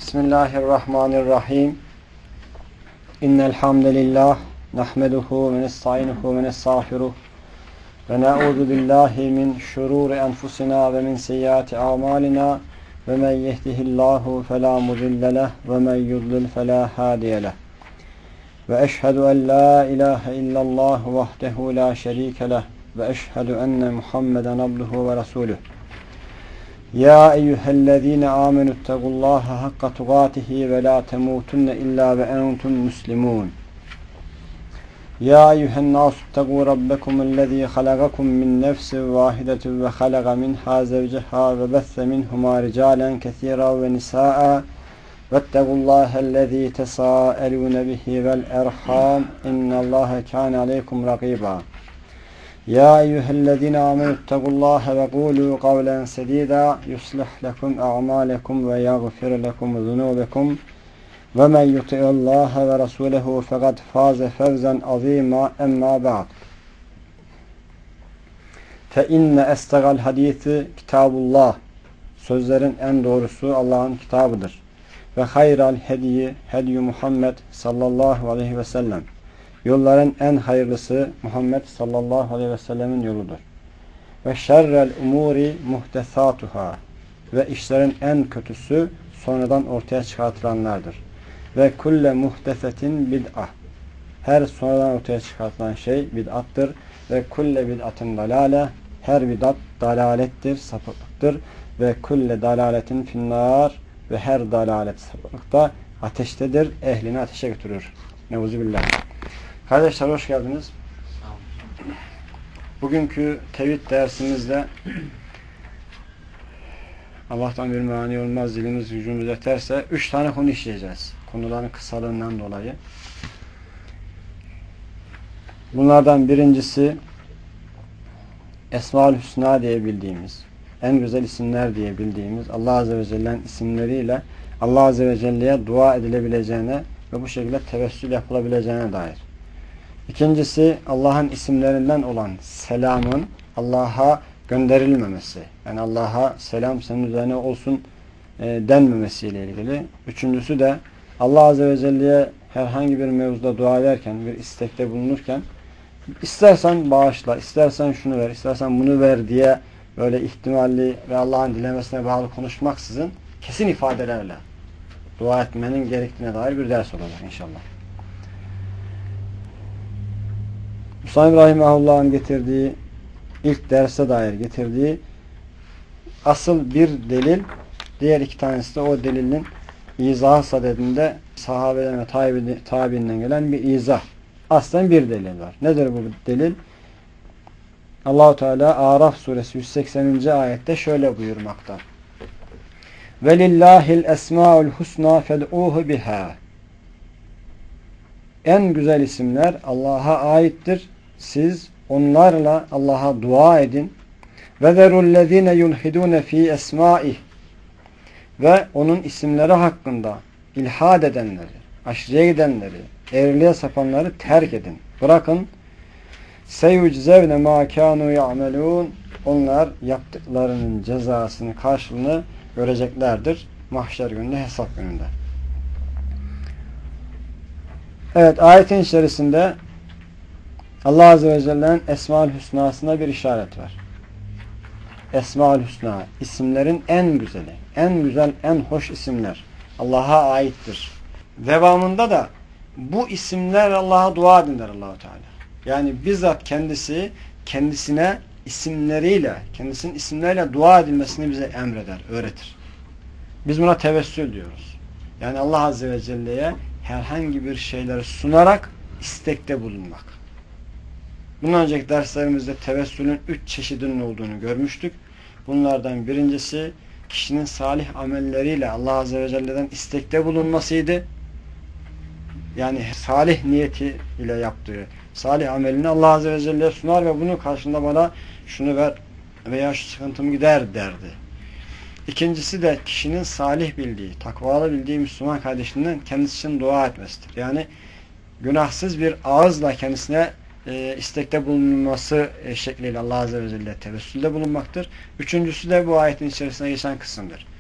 Bismillahirrahmanirrahim. İnnel hamdelellah nahmeduhu ve nestainuhu ve nestağfiruh ve na'udzu billahi min şururi enfusina ve min seyyiati a'malina ve men yehdihillahu fela mudille leh ve men yudlil fela hadiye leh. Ve eşhedü en la ilahe illallah vahdehu la şerike leh ve eşhedü enne Muhammeden abduhu ve resuluh. Ya eyyühellezine amenüttegullaha hakka tugatihi ve la temutunne illa ve entum muslimun. Ya eyyühennâsuttegû rabbekumüllezî halagakum min nefsin vâhidetin ve halaga minhâ zevceha ve besse minhumâ ricâlen kesîran ve nisâ'a vettegullâhellezî tesâelûne bihi vel erhâm innallâhe kâne aleykum rakîbâ. Ya eyyühellezine amenüttegullâhe ve kûlû kavlen sedîdâ yuslih lekum a'mâlekum ve yagfir lekum zunûbekum ve men yuti'illâhe ve rasûlehu fekad fâze fevzen azîmâ emmâ ba'd. Fe inne estegal hadîsi kitâbullah. Sözlerin en doğrusu Allah'ın kitabıdır. Ve hayral hediyi hediyü Muhammed sallallahu aleyhi ve sellem. Yolların en hayırlısı Muhammed sallallahu aleyhi ve sellemin yoludur. Ve şerrel umuri muhtesatuhâ. Ve işlerin en kötüsü sonradan ortaya çıkartılanlardır. Ve kulle muhtesetin bid'ah. Her sonradan ortaya çıkartılan şey bid'attır. Ve kulle bid'atin dalale. Her bid'at dalalettir, sapıklıktır. Ve kulle dalaletin finnâr. Ve her dalalet sapıklıkta ateştedir. Ehlini ateşe götürür. Neuzubillah. Kardeşler hoş geldiniz. Bugünkü tevhid dersimizde Allah'tan bir mani olmaz, dilimiz gücümüz yeterse 3 tane konu işleyeceğiz. Konuların kısalığından dolayı. Bunlardan birincisi Esma-ül Hüsna diye bildiğimiz, en güzel isimler diye bildiğimiz Allah Azze ve Celle'nin isimleriyle Allah Azze ve Celle'ye dua edilebileceğine ve bu şekilde tevessül yapılabileceğine dair. İkincisi Allah'ın isimlerinden olan selamın Allah'a gönderilmemesi. Yani Allah'a selam senin üzerine olsun denmemesiyle ilgili. Üçüncüsü de Allah Azze ve Celle'ye herhangi bir mevzuda dua ederken, bir istekte bulunurken istersen bağışla, istersen şunu ver, istersen bunu ver diye böyle ihtimalli ve Allah'ın dilemesine bağlı konuşmaksızın kesin ifadelerle dua etmenin gerektiğine dair bir ders olacak inşallah. Musa İbrahimahullah'ın getirdiği ilk derse dair getirdiği asıl bir delil, diğer iki tanesi de o delilin izahı sadedinde sahabeden ve tabiinden gelen bir izah. Aslen bir delil var. Nedir bu delil? Allah-u Teala Araf suresi 180. ayette şöyle buyurmakta. Velillahil esmaul husna fed'uhu biha. En güzel isimler Allah'a aittir. Siz onlarla Allah'a dua edin. Ve zerullezine yulhidune fi esmaih. Ve onun isimleri hakkında ilhad edenleri, aşırıya gidenleri, eğriliğe sapanları terk edin. Bırakın. Seyuczevne ma kanu ya'melun. Onlar yaptıklarının cezasını, karşılığını göreceklerdir. Mahşer gününde, hesap gününde. Evet, ayetin içerisinde Allah Azze ve Celle'nin Esma-ül Hüsna'sına bir işaret var. Esma-ül Hüsna, isimlerin en güzeli, en güzel, en hoş isimler Allah'a aittir. Devamında da bu isimler Allah'a dua edin der Allah-u Teala. Yani bizzat kendisine isimleriyle, kendisinin isimleriyle dua edilmesini bize emreder, öğretir. Biz buna tevessül diyoruz. Yani Allah Azze ve Celle'ye herhangi bir şeyleri sunarak istekte bulunmak. Bundan önceki derslerimizde tevessülün 3 çeşidinin olduğunu görmüştük. Bunlardan birincisi kişinin salih amelleriyle Allah Azze ve Celle'den istekte bulunmasıydı. Yani salih niyeti ile yaptığı salih amelini Allah Azze ve Celle'ye sunar ve bunun karşılığında bana şunu ver veya şu sıkıntım gider derdi. İkincisi de kişinin salih bildiği, takvalı bildiği Müslüman kardeşinden kendisi için dua etmesidir. Yani günahsız bir ağızla kendisine istekte bulunması şekliyle Allah Azze ve Celle tevessülde bulunmaktır. Üçüncüsü de bu ayetin içerisine geçen kısımdır.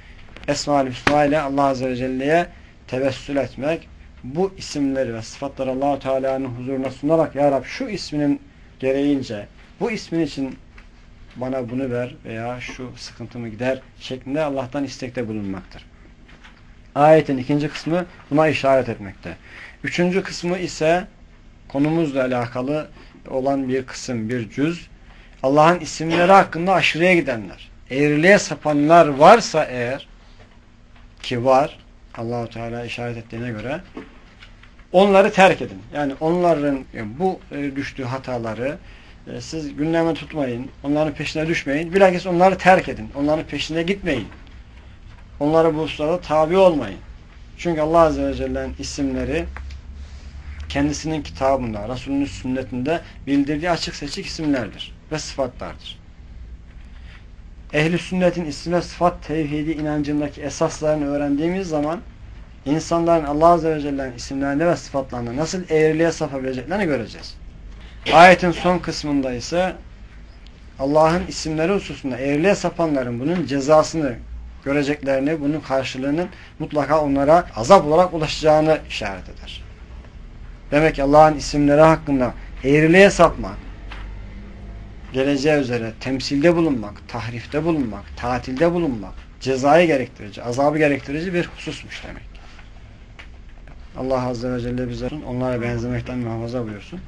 Esma-ül Hüsna ile Allah Azze ve Celle'ye tevessül etmek, bu isimleri ve sıfatları Allah-u Teala'nın huzuruna sunarak Ya Rab şu isminin gereğince, bu ismin için bana bunu ver veya şu sıkıntımı gider şeklinde Allah'tan istekte bulunmaktır. Ayetin ikinci kısmı buna işaret etmekte. Üçüncü kısmı ise konumuzla alakalı olan bir kısım, bir cüz. Allah'ın isimleri hakkında aşırıya gidenler, eğriliğe sapanlar varsa eğer, ki var, Allah-u Teala işaret ettiğine göre, onları terk edin. Yani onların bu düştüğü hataları siz gündeme tutmayın, onların peşine düşmeyin. Bilakis onları terk edin. Onların peşine gitmeyin. Onlara bu hususlarda tabi olmayın. Çünkü Allah Azze ve Celle'nin isimleri kendisinin kitabında, Resulünün sünnetinde bildirdiği açık seçik isimlerdir ve sıfatlardır. Ehl-i sünnetin isim ve sıfat tevhidi inancındaki esaslarını öğrendiğimiz zaman insanların Allah Azze ve Celle'nin isimlerinde ve sıfatlarında nasıl eğriliğe sapabileceklerini göreceğiz. Ayetin son kısmında ise Allah'ın isimleri hususunda eğriliğe sapanların bunun cezasını göreceklerini, bunun karşılığının mutlaka onlara azap olarak ulaşacağını işaret eder. Demek ki Allah'ın isimleri hakkında eğriliğe sapmak, geleceği üzere temsilde bulunmak, tahrifte bulunmak, tatilde bulunmak, cezayı gerektirici, azabı gerektirici bir hususmuş demek. Allah Azze ve Celle bize onlara benzemekten muhafaza buyursun.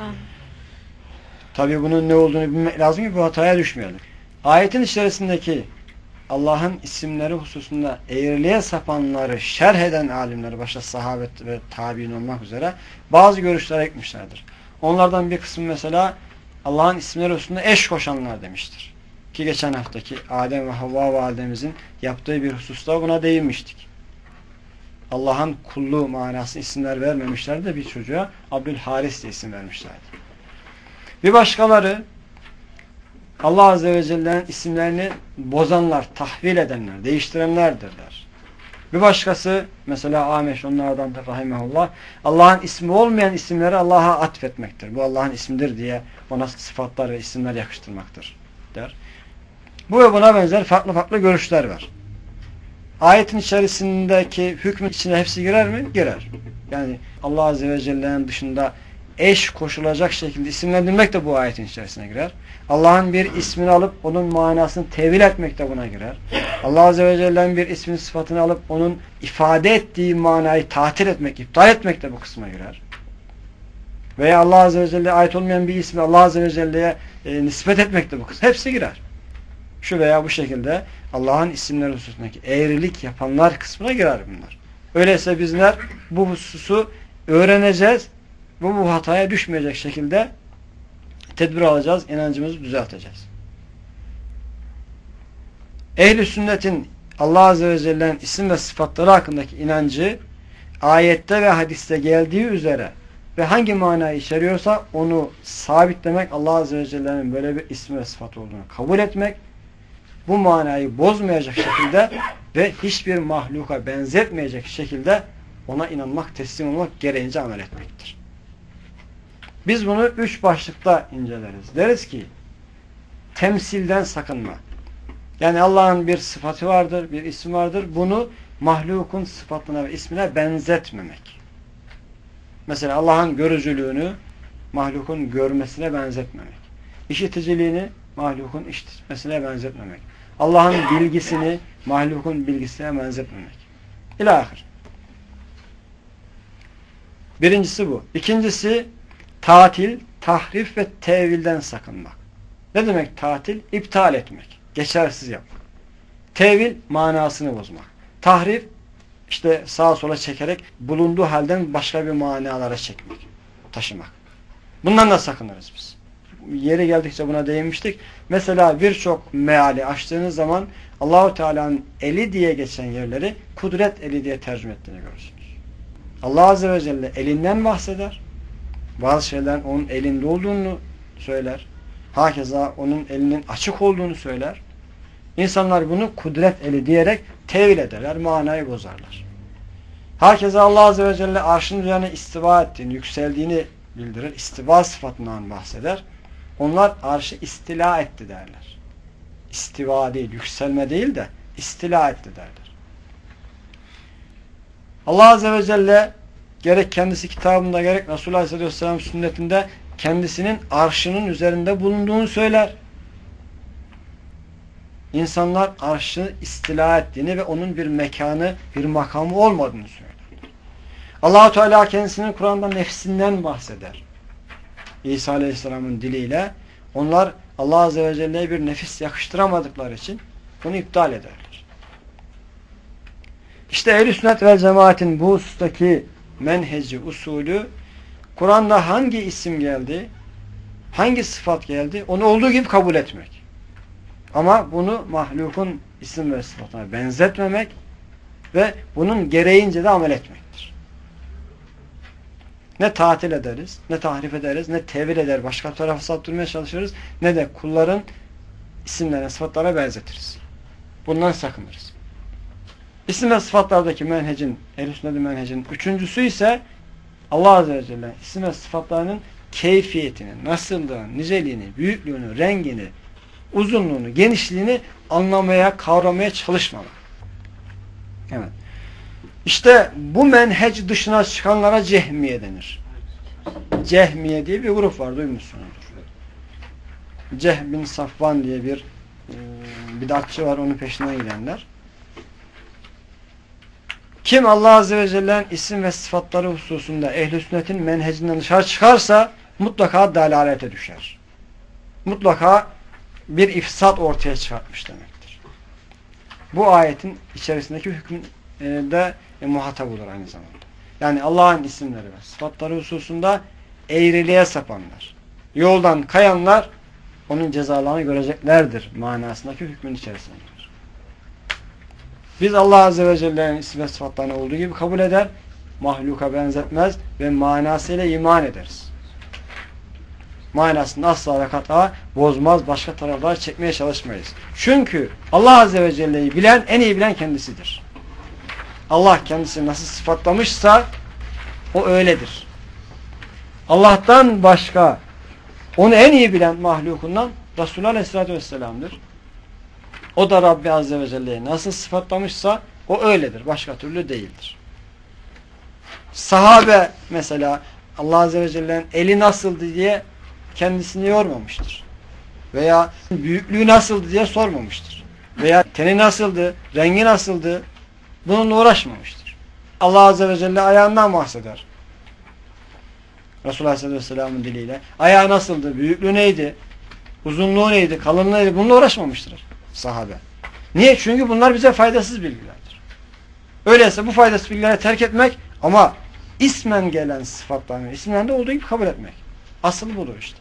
Tabi bunun ne olduğunu bilmek lazım ki bu hataya düşmeyelim. Ayetin içerisindeki Allah'ın isimleri hususunda eğriliğe sapanları şerh eden alimler, başta sahabet ve tabi'in olmak üzere bazı görüşler ekmişlerdir. Onlardan bir kısmı mesela Allah'ın isimleri hususunda eş koşanlar demiştir. Ki geçen haftaki Adem ve Havva validemizin yaptığı bir hususta buna değinmiştik. Allah'ın kulluğu manası isimler vermemişlerdi de bir çocuğa Abdülharis diye isim vermişlerdi. Bir başkaları Allah Azze ve Celle'nin isimlerini bozanlar, tahvil edenler, değiştirenlerdirler. Bir başkası mesela Ameş onlardan da rahimehullah Allah'ın ismi olmayan isimleri Allah'a atfetmektir. Bu Allah'ın ismidir diye ona sıfatlar ve isimler yakıştırmaktır der. Bu ve buna benzer farklı farklı görüşler var. Ayetin içerisindeki hükmün içine hepsi girer mi? Girer. Yani Allah Azze ve Celle'nin dışında eş koşulacak şekilde isimlendirmek de bu ayetin içerisine girer. Allah'ın bir ismini alıp onun manasını tevil etmek de buna girer. Allah Azze ve Celle'nin bir ismin sıfatını alıp onun ifade ettiği manayı tatil etmek, iptal etmek de bu kısma girer. Veya Allah Azze ve Celle'ye ait olmayan bir ismi Allah Azze ve Celle'ye nispet etmek de bu kısma. Hepsi girer. Şu veya bu şekilde Allah'ın isimleri hususundaki eğrilik yapanlar kısmına girer bunlar. Öyleyse bizler bu hususu öğreneceğiz. Bu hataya düşmeyecek şekilde tedbir alacağız, inancımızı düzelteceğiz. Ehl-i sünnetin Allah Azze ve Celle'nin isim ve sıfatları hakkındaki inancı ayette ve hadiste geldiği üzere ve hangi manayı içeriyorsa onu sabitlemek, Allah Azze ve Celle'nin böyle bir ismi ve sıfatı olduğunu kabul etmek, bu manayı bozmayacak şekilde ve hiçbir mahluka benzetmeyecek şekilde ona inanmak, teslim olmak, gereğince amel etmektir. Biz bunu 3 başlıkta inceleriz. Deriz ki temsilden sakınma. Yani Allah'ın bir sıfatı vardır, bir ismi vardır. Bunu mahlukun sıfatına ve ismine benzetmemek. Mesela Allah'ın görücülüğünü mahlukun görmesine benzetmemek. İşiticiliğini mahlukun işitmesine benzetmemek. Allah'ın bilgisini mahlukun bilgisine benzetmemek. İlahir. Birincisi bu. İkincisi tatil, tahrif ve tevilden sakınmak. Ne demek tatil? İptal etmek. Geçersiz yapmak. Tevil manasını bozmak. Tahrif işte sağa sola çekerek bulunduğu halden başka bir manalara çekmek. Taşımak. Bundan da sakınırız biz. Yeri geldikçe buna değinmiştik. Mesela birçok meali açtığınız zaman Allahu Teala'nın eli diye geçen yerleri kudret eli diye tercüme ettiğini görürsünüz. Allah Azze ve Celle elinden bahseder. Bazı şeylerin onun elinde olduğunu söyler. Hakeza onun elinin açık olduğunu söyler. İnsanlar bunu kudret eli diyerek tevil ederler, manayı bozarlar. Hakeza Allah Azze ve Celle arşın üzerine istiva ettiğini, yükseldiğini bildirir. İstiva sıfatından bahseder. Onlar arşı istila etti derler. İstiva değil, yükselme değil de istila etti derler. Allah Azze ve Celle gerek kendisi kitabında gerek Resulullah Aleyhisselam sünnetinde kendisinin arşının üzerinde bulunduğunu söyler. İnsanlar arşı istila ettiğini ve onun bir mekanı, bir makamı olmadığını söyler. Allah-u Teala kendisinin Kur'an'da nefsinden bahseder. İsa Aleyhisselam'ın diliyle onlar Allah Azze ve Celle'ye bir nefis yakıştıramadıkları için bunu iptal ederler. İşte Ehl-i Sünnet vel Cemaat'in bu husustaki menheci, usulü Kur'an'da hangi isim geldi, hangi sıfat geldi onu olduğu gibi kabul etmek. Ama bunu mahlukun isim ve sıfatına benzetmemek ve bunun gereğince de amel etmektir. Ne tatil ederiz, ne tahrif ederiz, ne tevil eder, başka tarafa saptırmaya çalışırız, ne de kulların isimlerine, sıfatlara benzetiriz. Bundan sakınırız. İsim ve sıfatlardaki menhecin, Ehl-i Sünnet menhecin üçüncüsü ise Allah Azze ve Celle isim ve sıfatlarının keyfiyetini, nasıllığını, niceliğini, büyüklüğünü, rengini, uzunluğunu, genişliğini anlamaya, kavramaya çalışmamak. Evet. İşte bu menhec dışına çıkanlara Cehmiye denir. Cehmiye diye bir grup var, duymuşsunuzdur. Cehm bin Safvan diye bir bidatçı var, onun peşinden gidenler. Kim Allah Azze ve Celle'nin isim ve sıfatları hususunda Ehl-i Sünnet'in menhecinden dışarı çıkarsa mutlaka dalalete düşer. Mutlaka bir ifsat ortaya çıkartmış demektir. Bu ayetin içerisindeki hükmün de muhatap olur aynı zamanda. Yani Allah'ın isimleri ve sıfatları hususunda eğriliğe sapanlar, yoldan kayanlar onun cezalarını göreceklerdir manasındaki hükmün içerisindedir. Biz Allah Azze ve Celle'nin isim ve sıfatlarını olduğu gibi kabul eder, mahluka benzetmez ve manasıyla iman ederiz. Manasını asla ve kat'a bozmaz, başka taraflara çekmeye çalışmayız. Çünkü Allah Azze ve Celle'yi bilen, en iyi bilen kendisidir. Allah kendisini nasıl sıfatlamışsa o öyledir. Allah'tan başka onu en iyi bilen mahlukundan Resulullah Aleyhisselatü Vesselam'dır. O da Rabbi Azze ve Celle'yi nasıl sıfatlamışsa o öyledir. Başka türlü değildir. Sahabe mesela Allah Azze ve Celle'nin eli nasıldı diye kendisini yormamıştır. Veya büyüklüğü nasıldı diye sormamıştır. Veya teni nasıldı, rengi nasıldı bununla uğraşmamıştır. Allah Azze ve Celle ayağından bahseder. Resulullah Aleyhisselatü Vesselam'ın diliyle. Ayağı nasıldı, büyüklüğü neydi, uzunluğu neydi, kalınlığı neydi bununla uğraşmamıştır sahabe. Niye? Çünkü bunlar bize faydasız bilgilerdir. Öyleyse bu faydasız bilgileri terk etmek ama ismen gelen sıfatlarını ismen de olduğu gibi kabul etmek. Asıl budur işte.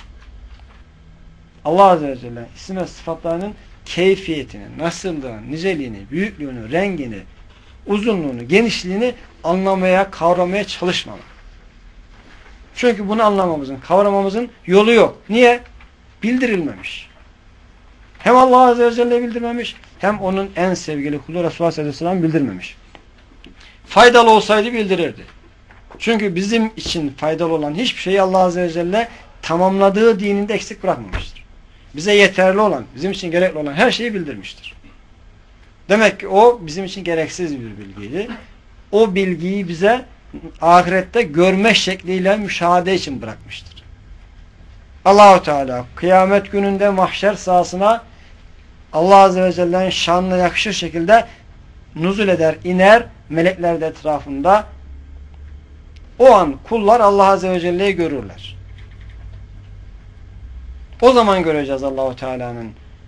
Allah Azze ve Celle isim ve sıfatlarının keyfiyetini, nasıllığını, niceliğini, büyüklüğünü, rengini, uzunluğunu, genişliğini anlamaya, kavramaya çalışmamak. Çünkü bunu anlamamızın, kavramamızın yolu yok. Niye? Bildirilmemiş. Hem Allah Azze ve Celle bildirmemiş, hem onun en sevgili kulu Resulullah Aleyhisselam bildirmemiş. Faydalı olsaydı bildirirdi. Çünkü bizim için faydalı olan hiçbir şeyi Allah Azze ve Celle tamamladığı dininde eksik bırakmamıştır. Bize yeterli olan, bizim için gerekli olan her şeyi bildirmiştir. Demek ki o bizim için gereksiz bir bilgiydi. O bilgiyi bize ahirette görme şekliyle müşahede için bırakmıştır. Allah-u Teala kıyamet gününde mahşer sahasına Allah Azze ve Celle'nin şanına yakışır şekilde nuzul eder, iner, melekler de etrafında. O an kullar Allah Azze ve Celle'yi görürler. O zaman göreceğiz Allah-u Teala'nın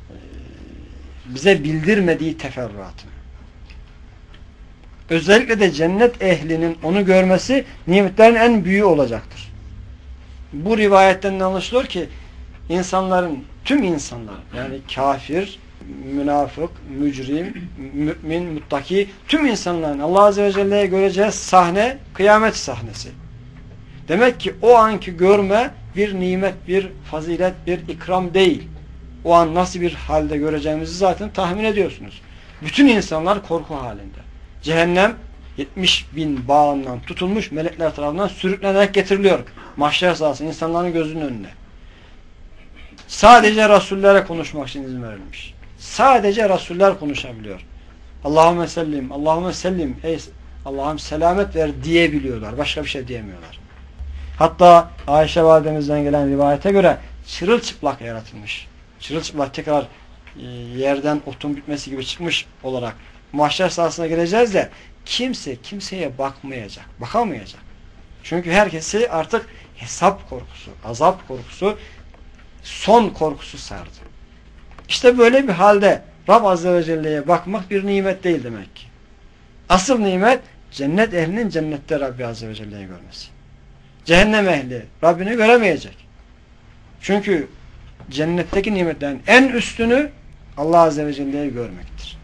bize bildirmediği teferruatını. Özellikle de cennet ehlinin onu görmesi nimetlerin en büyüğü olacaktır. Bu rivayetten anlaşılıyor ki insanların, tüm insanlar yani kafir, münafık, mücrim, mümin, muttaki tüm insanların Allah Azze ve Celle'ye göreceği sahne kıyamet sahnesi. Demek ki o anki görme bir nimet, bir fazilet, bir ikram değil. O an nasıl bir halde göreceğimizi zaten tahmin ediyorsunuz. Bütün insanlar korku halinde. Cehennem 70.000 bağından tutulmuş melekler tarafından sürüklenerek getiriliyor. Mahşer sahası insanların gözünün önüne. Sadece Resullere konuşmak için izin verilmiş. Sadece Resuller konuşabiliyor. Allahümme sellim, Allahümme sellim. Ey Allah'ım selamet ver diyebiliyorlar. Başka bir şey diyemiyorlar. Hatta Ayşe validemizden gelen rivayete göre çırılçıplak yaratılmış. Çırılçıplak tekrar yerden otun bitmesi gibi çıkmış olarak mahşer sahasına geleceğiz de kimse kimseye bakmayacak, bakamayacak. Çünkü herkesi artık hesap korkusu, azap korkusu, son korkusu sardı. İşte böyle bir halde Rab Azze ve Celle'ye bakmak bir nimet değil demek ki. Asıl nimet cennet ehlinin cennette Rabbi Azze ve Celle'yi görmesi. Cehennem ehli Rabbini göremeyecek. Çünkü cennetteki nimetlerin en üstünü Allah Azze ve Celle'yi görmektir.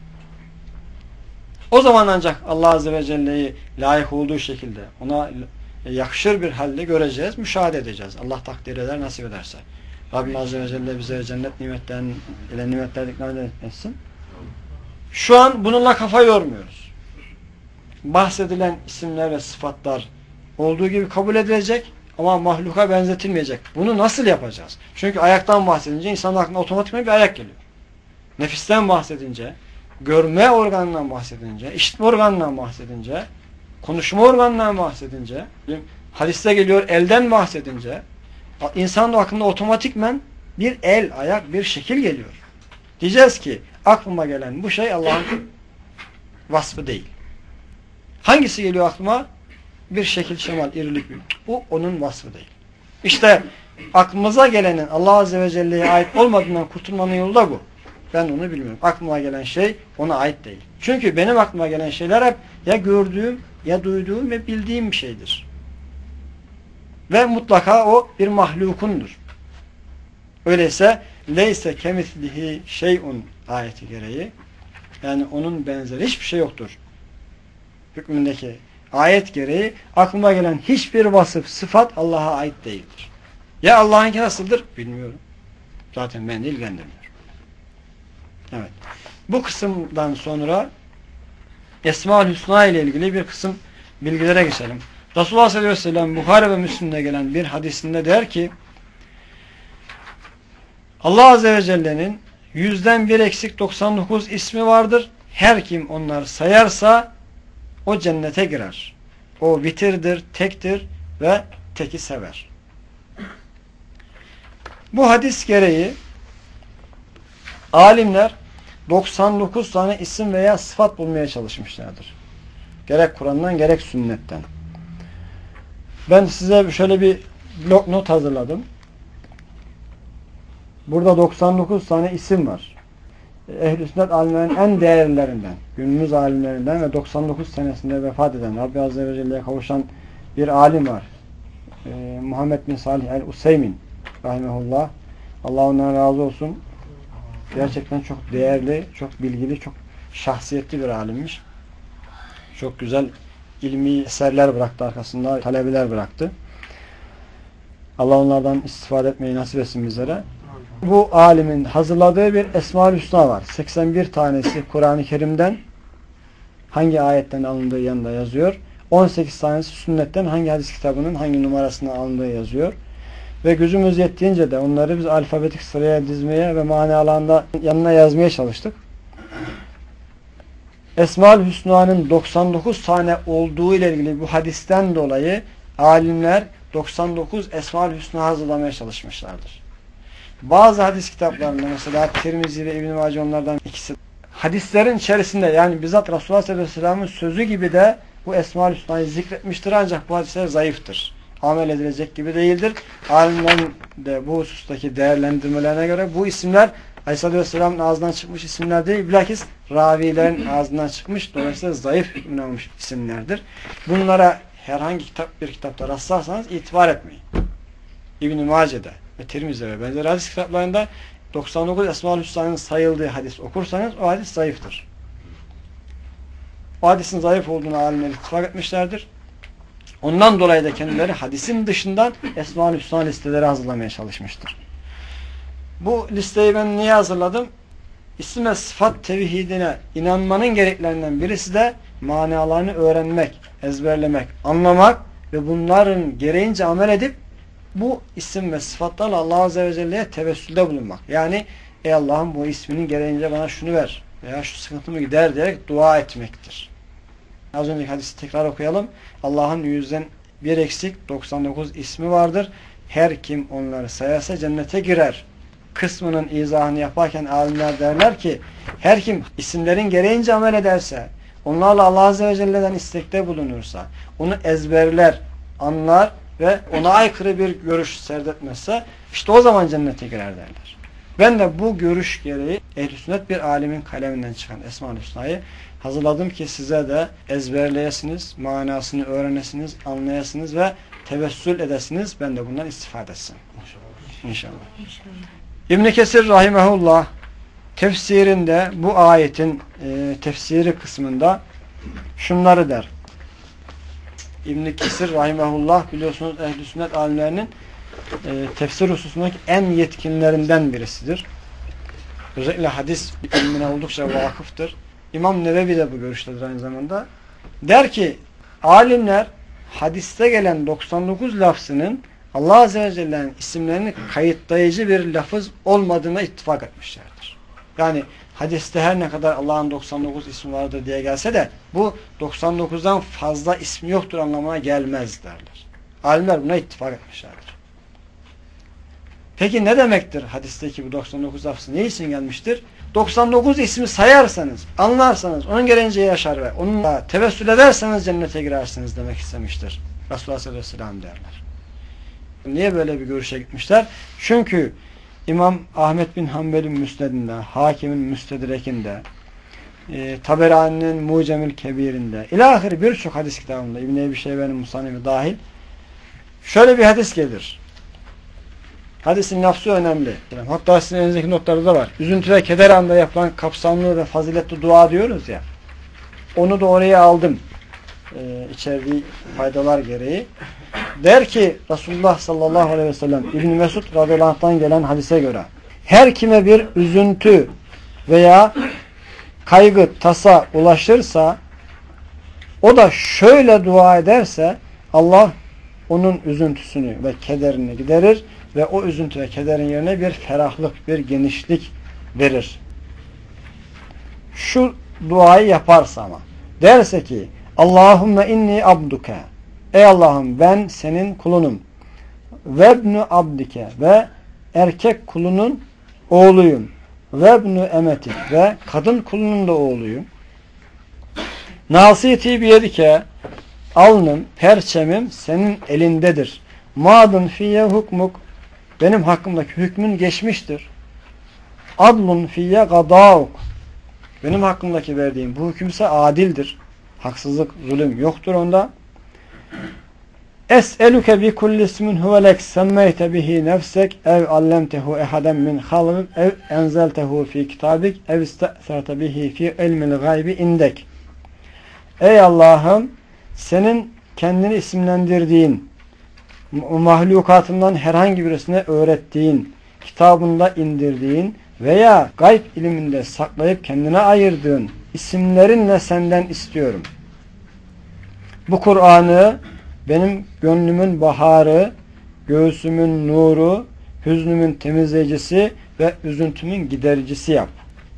O zaman ancak Allah Azze ve Celle'yi layık olduğu şekilde ona yakışır bir halde göreceğiz, müşahede edeceğiz. Allah takdir eder, nasip ederse. Rabbim Azze ve Celle bize cennet nimetlerden etsin. Şu an bununla kafa yormuyoruz. Bahsedilen isimler ve sıfatlar olduğu gibi kabul edilecek ama mahluka benzetilmeyecek. Bunu nasıl yapacağız? Çünkü ayaktan bahsedince insanın aklına otomatikman bir ayak geliyor. Nefisten bahsedince, görme organından bahsedince, işitme organından bahsedince, konuşma organından bahsedince, hadiste geliyor elden bahsedince, insanın aklına otomatikman bir el, ayak, bir şekil geliyor. Diyeceğiz ki aklıma gelen bu şey Allah'ın vasfı değil. Hangisi geliyor aklıma? Bir şekil, şemal, irilik. Bu onun vasfı değil. İşte aklımıza gelenin Allah Azze ve Celle'ye ait olmadığından kurtulmanın yolu da bu. Ben onu bilmiyorum. Aklıma gelen şey ona ait değil. Çünkü benim aklıma gelen şeyler hep ya gördüğüm, ya duyduğum ve bildiğim bir şeydir. Ve mutlaka o bir mahlukundur. Öyleyse leyse kemislihi şey'un ayeti gereği, yani onun benzeri hiçbir şey yoktur hükmündeki ayet gereği aklıma gelen hiçbir vasıf, sıfat Allah'a ait değildir. Ya Allah'ınki nasıldır? Bilmiyorum. Zaten beni ilgilendirmiyor. Evet. Bu kısımdan sonra Esma-ül Hüsna ile ilgili bir kısım bilgilere geçelim. Resulullah sallallahu aleyhi ve sellem Buhari ve Müslim'de gelen bir hadisinde der ki Allah Azze ve Celle'nin 100'den 1 eksik 99 ismi vardır. Her kim onları sayarsa o cennete girer. O vitirdir, tektir ve teki sever. Bu hadis gereği alimler 99 tane isim veya sıfat bulmaya çalışmışlardır. Gerek Kur'an'dan gerek sünnetten. Ben size şöyle bir blok not hazırladım. Burada 99 tane isim var. Ehl-i sünnet alimlerin en değerlilerinden, günümüz alimlerinden ve 99 senesinde vefat eden, Rabbi Azze ve Celle'ye kavuşan bir alim var. Muhammed bin Salih el-Useymin rahimehullah. Allah ondan razı olsun. Gerçekten çok değerli, çok bilgili, çok şahsiyetli bir alimmiş. Çok güzel ilmi eserler bıraktı arkasında, talebeler bıraktı. Allah onlardan istifade etmeyi nasip etsin bizlere. Bu alimin hazırladığı bir Esma-ül Hüsna var. 81 tanesi Kur'an-ı Kerim'den hangi ayetten alındığı yanında yazıyor. 18 tanesi sünnetten hangi hadis kitabının hangi numarasına alındığı yazıyor. Ve gücümüz yettiğince de onları biz alfabetik sıraya dizmeye ve manalarında yanına yazmaya çalıştık. Esma-ül Hüsna'nın 99 tane olduğu ile ilgili bu hadisten dolayı alimler 99 Esma-ül Hüsna hazırlamaya çalışmışlardır. Bazı hadis kitaplarında mesela Tirmizi ve İbn-i Mace onlardan ikisi hadislerin içerisinde yani bizzat Resulullah sallallahu aleyhi ve sellem'in sözü gibi de bu Esma-ül Hüsna'yı zikretmiştir ancak bu hadisler zayıftır. Amel edilecek gibi değildir. Alimlerin de bu husustaki değerlendirmelerine göre bu isimler Aleyhisselatü Vesselam'ın ağzından çıkmış isimler değil, bilakis ravilerin ağzından çıkmış, dolayısıyla zayıf hükmüne almış isimlerdir. Bunlara herhangi bir kitapta rastlarsanız itibar etmeyin. İbn-i Mace'de ve Tirmizi'de ve benzeri hadis kitaplarında 99 Esma-ül Hüsna'nın sayıldığı hadis okursanız o hadis zayıftır. O hadisin zayıf olduğunu alimler ittifak etmişlerdir. Ondan dolayı da kendileri hadisin dışından Esma-ül Hüsna listeleri hazırlamaya çalışmıştır. Bu listeyi ben niye hazırladım? İsim ve sıfat tevhidine inanmanın gereklerinden birisi de manalarını öğrenmek, ezberlemek, anlamak ve bunların gereğince amel edip bu isim ve sıfatlarla Allah Azze ve Celle'ye tevessülde bulunmak. Yani ey Allah'ım bu isminin gereğince bana şunu ver veya şu sıkıntımı gider diyerek dua etmektir. Az önceki hadisi tekrar okuyalım. Allah'ın 100'den bir eksik 99 ismi vardır. Her kim onları sayarsa cennete girer. Kısmının izahını yaparken alimler derler ki her kim isimlerin gereğince amel ederse, onlarla Allah Azze ve Celle'den istekte bulunursa, onu ezberler, anlar ve ona aykırı bir görüş serdetmezse işte o zaman cennete girer derler. Ben de bu görüş gereği ehl-i sünnet bir alimin kaleminden çıkan Esma-ül Hüsna'yı hazırladım ki size de ezberleyesiniz, manasını öğrenesiniz, anlayasınız ve tevessül edesiniz. Ben de bundan istifade etsin. İnşallah. İbn-i Kesir rahimehullah tefsirinde bu ayetin tefsiri kısmında şunları der. İbn-i Kesir rahimehullah biliyorsunuz ehl-i sünnet alimlerinin tefsir hususundaki en yetkinlerinden birisidir. Özellikle hadis ilmine oldukça vakıftır. İmam Nevevi de bu görüştedir aynı zamanda. Der ki alimler hadiste gelen 99 lafzının Allah Azze ve Celle'nin isimlerini kayıtlayıcı bir lafız olmadığına ittifak etmişlerdir. Yani hadiste her ne kadar Allah'ın 99 ismi vardır diye gelse de bu 99'dan fazla ismi yoktur anlamına gelmez derler. Alimler buna ittifak etmişlerdir. Peki ne demektir hadisteki bu 99 lafzı? Ne için gelmiştir? 99 ismi sayarsanız, anlarsanız, onun gereğince yaşar ve onunla tevessül ederseniz cennete girersiniz demek istemiştir. Resulullah sallallahu aleyhi ve sellem derler. Niye böyle bir görüşe gitmişler? Çünkü İmam Ahmed bin Hanbel'in müsnedinde, Hakim'in müstedrekinde, Taberani'nin Mucemül Kebir'inde, ilahir birçok hadis kitabında, İbn-i Ebi Şeybe'nin Musannif'i dahil şöyle bir hadis gelir. Hadisin lafzı önemli. Hatta sizin elinizdeki notlarda da var. Üzüntü ve keder anında yapılan kapsamlı ve faziletli dua diyoruz ya. Onu da oraya aldım. İçerdiği faydalar gereği. Der ki Resulullah sallallahu aleyhi ve sellem İbn-i Mesud radıyallahu anh'tan gelen hadise göre her kime bir üzüntü veya kaygı, tasa ulaşırsa o da şöyle dua ederse Allah onun üzüntüsünü ve kederini giderir ve o üzüntü ve kederin yerine bir ferahlık, bir genişlik verir. Şu duayı yaparsa ama derse ki Allahümme inni abduke, ey Allah'ım ben senin kulunum, vebnu abdike ve erkek kulunun oğluyum, vebnu emetik ve kadın kulunun da oğluyum, nasiyeti biyedike, alnım, perçemim senin elindedir, madun fiyye hukmuk, benim hakkımdaki hükmün geçmiştir, adlun fiyye gadauk, benim hakkımdaki verdiğim bu hükümse adildir, haksızlık, zulüm yoktur onda. Es'eluke bi kulli ismin huvelek semmeyte bihi nefsek ev allemtehu ehaden min halvim ev enzeltehu fi kitabik ev iste'serte bihi fi ilmil gaybi indek. Ey Allah'ım senin kendini isimlendirdiğin, mahlukatından herhangi birisine öğrettiğin, kitabında indirdiğin veya gayb iliminde saklayıp kendine ayırdığın isimlerinle senden istiyorum. Bu Kur'an'ı benim gönlümün baharı, göğsümün nuru, hüznümün temizleyicisi ve üzüntümün gidericisi yap.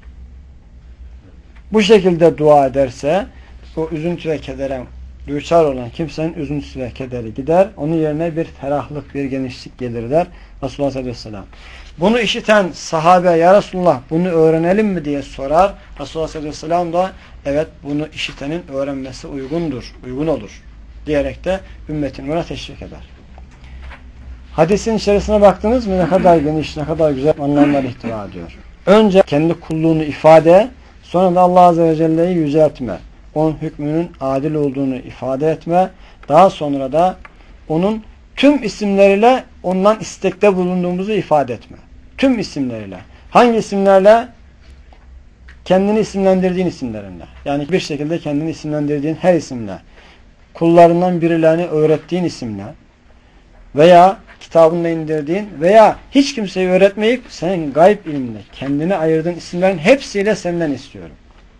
Bu şekilde dua ederse o üzüntü ve kedere düçar olan kimsenin üzüntüsü ve kederi gider. Onun yerine bir ferahlık, bir genişlik gelir der Resulullah sallallahu aleyhi ve sellem. Bunu işiten sahabe ya Resulullah bunu öğrenelim mi diye sorar. Resulullah sallallahu aleyhi ve sellem da evet bunu işitenin öğrenmesi uygun olur diyerek de ümmetin buna teşvik eder. Hadisin içerisine baktınız mı ne kadar geniş, ne kadar güzel anlamlar ihtiva ediyor. Önce kendi kulluğunu ifade, sonra da Allah Azze ve Celle'yi yüceltme. Onun hükmünün adil olduğunu ifade etme. Daha sonra da onun tüm isimleriyle ondan istekte bulunduğumuzu ifade etme. Tüm isimleriyle. Hangi isimlerle? Kendini isimlendirdiğin isimlerinle. Yani bir şekilde kendini isimlendirdiğin her isimle. Kullarından birilerini öğrettiğin isimle veya kitabında indirdiğin veya hiç kimseyi öğretmeyip senin gayb ilminde kendine ayırdığın isimlerin hepsiyle senden istiyorum.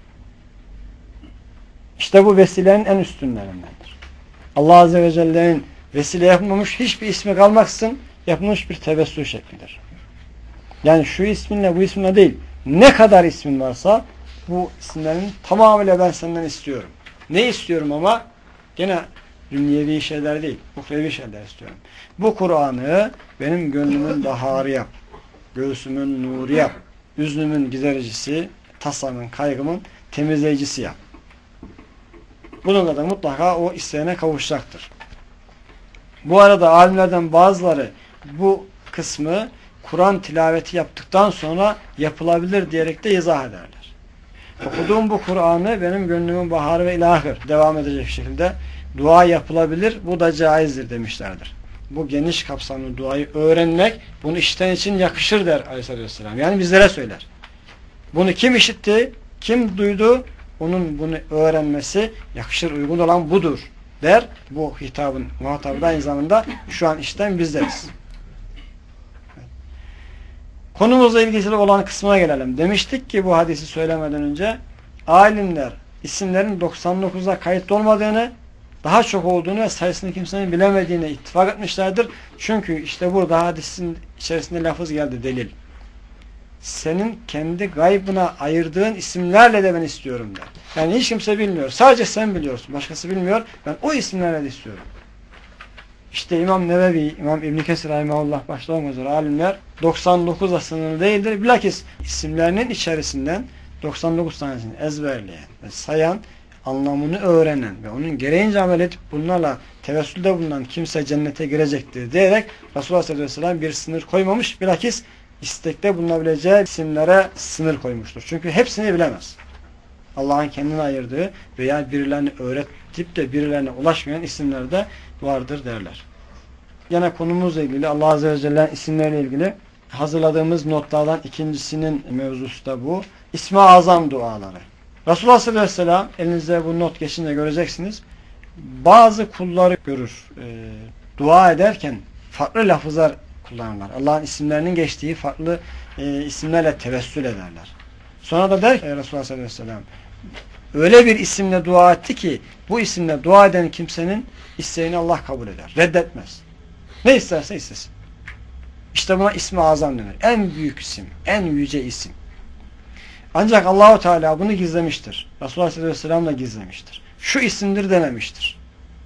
İşte bu vesilenin en üstünlerindendir. Allah Azze ve Celle'nin vesile yapmamış hiçbir ismi kalmaksızın yapılmış bir tevessül şeklidir. Yani şu isminle bu isminle değil, ne kadar ismin varsa bu isimlerin tamamıyla ben senden istiyorum. Ne istiyorum ama? Gene dünyevi şeyler değil, uhrevi şeyler istiyorum. Bu Kur'an'ı benim gönlümün baharı yap, göğsümün nuru yap, üzlümün gidericisi, tasamın, kaygımın temizleyicisi yap. Bununla da mutlaka o isteğine kavuşacaktır. Bu arada alimlerden bazıları bu kısmı Kur'an tilaveti yaptıktan sonra yapılabilir diyerek de izah ederler. Okuduğum bu Kur'an'ı benim gönlümün baharı ve ilahır devam edecek şekilde dua yapılabilir, bu da caizdir demişlerdir. Bu geniş kapsamlı duayı öğrenmek, bunu işten için yakışır der Aleyhisselatü Vesselam. Yani bizlere söyler. Bunu kim işitti, kim duydu, onun bunu öğrenmesi yakışır, uygun olan budur der. Bu hitabın muhatabı da aynı zamanda şu an işten bizleriz. Konumuzla ilgili olan kısmına gelelim. Demiştik ki bu hadisi söylemeden önce alimler isimlerin 99'a kayıtlı olmadığını, daha çok olduğunu ve sayısını kimsenin bilemediğine ittifak etmişlerdir. Çünkü işte burada hadisin içerisinde lafız geldi, delil. Senin kendi gaybına ayırdığın isimlerle de ben istiyorum der. Yani hiç kimse bilmiyor. Sadece sen biliyorsun. Başkası bilmiyor. Ben o isimlerle de istiyorum. İşte İmam Nevevi, İmam İbn Kesir rahimehullah başta olmak üzere alimler 99'a sınırlı değildir. Bilakis isimlerinin içerisinden 99 tanesini ezberleyen ve sayan, anlamını öğrenen ve onun gereğince amel edip bunlarla tevessülde bulunan kimse cennete girecektir diyerek Resulullah sallallahu aleyhi ve sellem bir sınır koymamış. Bilakis istekte bulunabileceği isimlere sınır koymuştur. Çünkü hepsini bilemez. Allah'ın kendine ayırdığı veya birilerini öğretip de birilerine ulaşmayan isimler de vardır derler. Yine konumuzla ilgili Allah Azze ve Celle'nin isimleriyle ilgili hazırladığımız notlardan ikincisinin mevzusu da bu. İsmi Azam duaları. Resulullah sallallahu aleyhi ve sellem, elinizde bu not geçince göreceksiniz, bazı kulları görür. Dua ederken farklı lafızlar kullanırlar. Allah'ın isimlerinin geçtiği farklı isimlerle tevessül ederler. Sonra da der ki Resulullah sallallahu aleyhi ve sellem, öyle bir isimle dua etti ki bu isimle dua eden kimsenin isteğini Allah kabul eder. Reddetmez. Ne isterse istesin. İşte buna ismi azam denir. En büyük isim, en yüce isim. Ancak Allahu Teala bunu gizlemiştir. Resulullah sallallahu aleyhi ve sellem de gizlemiştir. Şu isimdir dememiştir.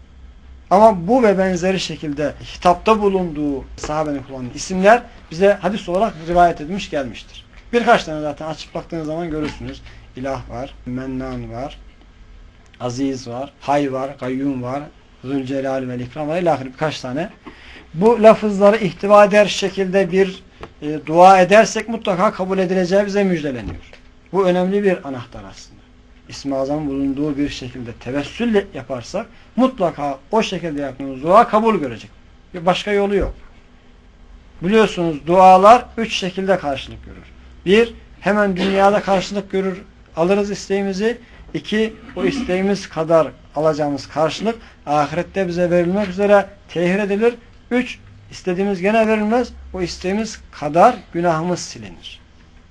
Ama bu ve benzeri şekilde hitapta bulunduğu sahabenin kullandığı isimler bize hadis olarak rivayet edilmiş gelmiştir. Birkaç tane zaten açıp baktığınız zaman görürsünüz. İlah var, Mennan var, Aziz var, Hay var, Gayyum var, Zülcelal ve İkram var. İlahir birkaç tane. Bu lafızları ihtiva eder şekilde bir dua edersek mutlaka kabul edileceği bize müjdeleniyor. Bu önemli bir anahtar aslında. İsmi Azam'ın bulunduğu bir şekilde tevessülle yaparsak mutlaka o şekilde yaptığımız dua kabul görecek. Bir başka yolu yok. Biliyorsunuz dualar 3 şekilde karşılık görür. 1. Hemen dünyada karşılık görür, alırız isteğimizi. 2. O isteğimiz kadar alacağımız karşılık ahirette bize verilmek üzere tehir edilir. 3. İstediğimiz gene verilmez. O isteğimiz kadar günahımız silinir.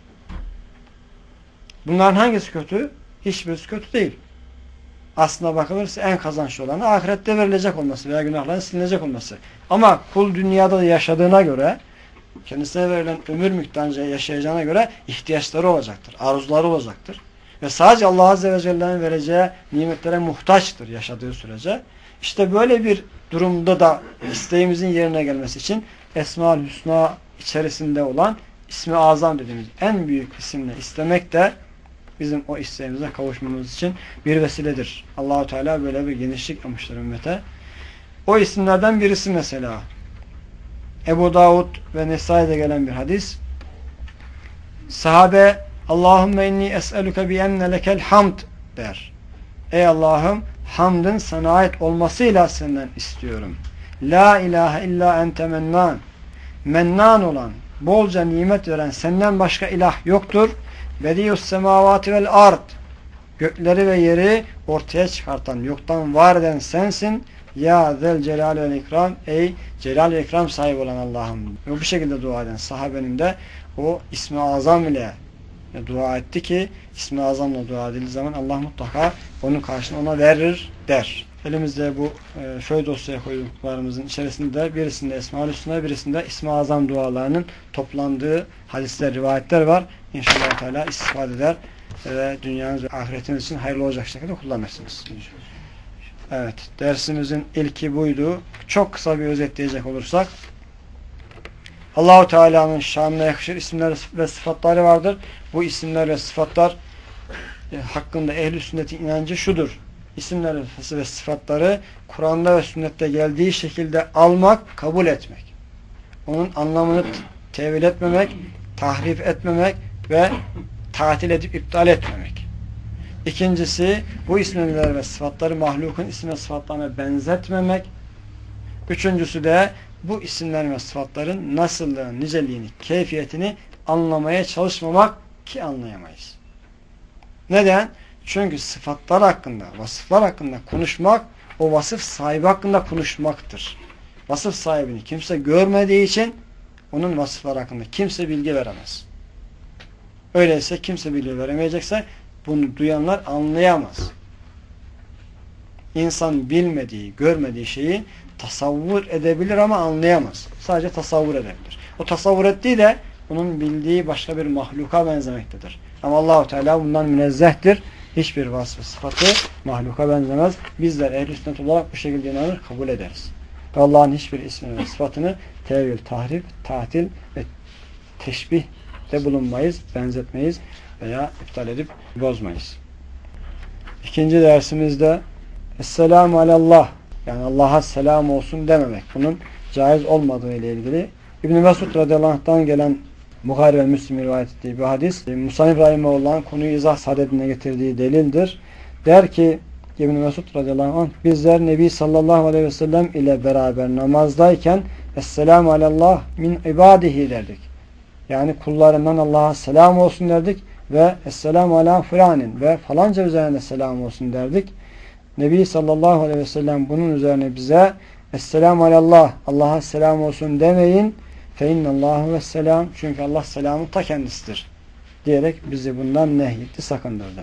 Bunların hangisi kötü? Hiçbirisi kötü değil. Aslına bakılırsa en kazançlı olanı ahirette verilecek olması veya günahların silinecek olması. Ama kul dünyada da yaşadığına göre, kendisine verilen ömür miktarınca yaşayacağına göre ihtiyaçları olacaktır, arzuları olacaktır. Ve sadece Allah Azze ve Celle'nin vereceği nimetlere muhtaçtır yaşadığı sürece. İşte böyle bir durumda da isteğimizin yerine gelmesi için Esma-ül Hüsna içerisinde olan İsmi Azam dediğimiz en büyük isimle istemek de bizim o isteğimize kavuşmamız için bir vesiledir. Allah-u Teala böyle bir genişlik yapmıştır ümmete. O isimlerden birisi mesela Ebu Davud ve Nesai'de gelen bir hadis. Sahabe Allahümme inni es'eluke bi enne lekel hamd der. Ey Allah'ım, hamdın sana ait olmasıyla senden istiyorum. La ilahe illa ente mennan. Mennan olan, bolca nimet veren senden başka ilah yoktur. Bediü's semavati vel ard. Gökleri ve yeri ortaya çıkartan, yoktan var eden sensin. Ya zel celal ve ikram. Ey celal ve ikram sahibi olan Allah'ım. Ve bu şekilde dua eden sahabenin de o ismi azam ile dua etti ki ismi azamla dua edildiği zaman Allah mutlaka onun karşılığını ona verir der. Elimizde bu şöyle dosyaya koyduklarımızın içerisinde birisinde Esma-ül Hüsna, birisinde ismi azam dualarının toplandığı hadisler, rivayetler var. İnşallah Teala istifade eder. ve dünyanız ve ahiretiniz için hayırlı olacak şekilde kullanırsınız. Evet, dersimizin ilki buydu. Çok kısa bir özetleyecek olursak, Allah-u Teala'nın şanına yakışır isimler ve sıfatları vardır. Bu isimler ve sıfatlar hakkında ehl-i sünnetin inancı şudur: İsimler ve sıfatları Kur'an'da ve sünnette geldiği şekilde almak, kabul etmek. Onun anlamını tevil etmemek, tahrif etmemek ve tatil edip iptal etmemek. İkincisi, bu isimler ve sıfatları mahlukun isim ve sıfatlarına benzetmemek. Üçüncüsü de bu isimler ve sıfatların nasıllığını, niceliğini, keyfiyetini anlamaya çalışmamak, ki anlayamayız. Neden? Çünkü sıfatlar hakkında, vasıflar hakkında konuşmak, o vasıf sahibi hakkında konuşmaktır. Vasıf sahibini kimse görmediği için onun vasıflar hakkında kimse bilgi veremez. Öyleyse kimse bilgi veremeyecekse bunu duyanlar anlayamaz. İnsan bilmediği, görmediği şeyi tasavvur edebilir ama anlayamaz. Sadece tasavvur edebilir. O tasavvur ettiği de onun bildiği başka bir mahluka benzemektedir. Ama Allah-u Teala bundan münezzehtir. Hiçbir vasfı, sıfatı mahluka benzemez. Bizler ehl-i sünnet olarak bu şekilde inanır, kabul ederiz. Allah'ın hiçbir ismini ve sıfatını tevil, tahrif, tatil ve teşbih de bulunmayız, benzetmeyiz veya iptal edip bozmayız. İkinci dersimizde Esselamu alallah, yani Allah'a selam olsun dememek, bunun caiz olmadığı ile ilgili İbn-i Mesud radıyallahu anh'tan gelen Buhari ve Müslim rivayet ettiği bir hadis, Musannif Rahimehullah'ın konuyu izah sadedine getirdiği delildir. Der ki İbn-i Mesud radıyallahu anh, bizler Nebi sallallahu aleyhi ve sellem ile beraber namazdayken Esselamu alallah min ibadihi derdik. Yani kullarından Allah'a selam olsun derdik ve Esselamu ala fulanin ve falanca üzerine selam olsun derdik. Nebi sallallahu aleyhi ve sellem bunun üzerine bize Esselamu alallah, Allah'a selam olsun demeyin, fe innallahu ve selam, çünkü Allah selamın ta kendisidir diyerek bizi bundan nehyetti, sakındırdı.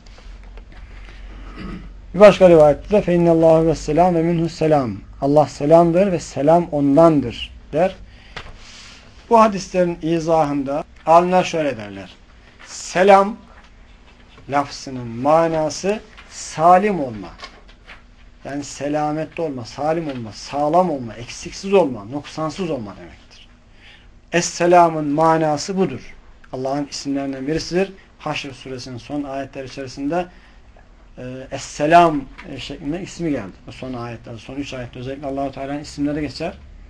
Bir başka rivayette de fe innallahu ve selam ve minhu selam, Allah selamdır ve selam ondandır der. Bu hadislerin izahında alimler şöyle derler: selam lafzının manası salim olma. Yani selametli olma, salim olma, sağlam olma, eksiksiz olma, noksansız olma demektir. Es-selamın manası budur. Allah'ın isimlerinden birisidir. Haşr suresinin son ayetler içerisinde Es-selam şeklinde ismi geldi. Bu son ayetlerde, son 3 ayette özellikle Allah-u Teala'nın isimleri geçer.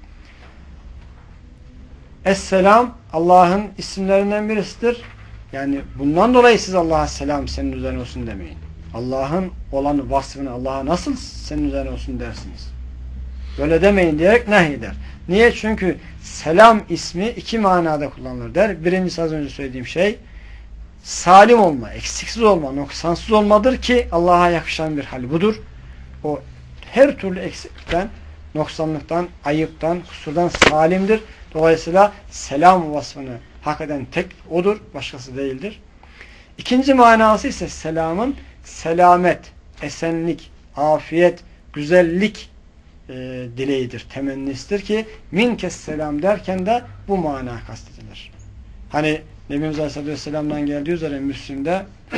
Es-selam Allah'ın isimlerinden birisidir. Yani bundan dolayı siz Allah'a selam senin üzerine olsun demeyin. Allah'ın olan vasfını Allah'a nasıl senin üzerine olsun dersiniz? Böyle demeyin diyerek nehyeder. Niye? Çünkü selam ismi iki manada kullanılır der. Birincisi az önce söylediğim şey salim olma, eksiksiz olma, noksansız olmadır ki Allah'a yakışan bir hal budur. O her türlü eksiklikten, noksanlıktan, ayıptan, kusurdan salimdir. Dolayısıyla selam vasfını hak eden tek odur, başkası değildir. İkinci manası ise selamın selamet, esenlik, afiyet, güzellik dileğidir, temennisidir ki minkes selam derken de bu mana kastedilir. Hani Nebimiz Aleyhisselatü Vesselam'dan geldiği üzere Müslim'de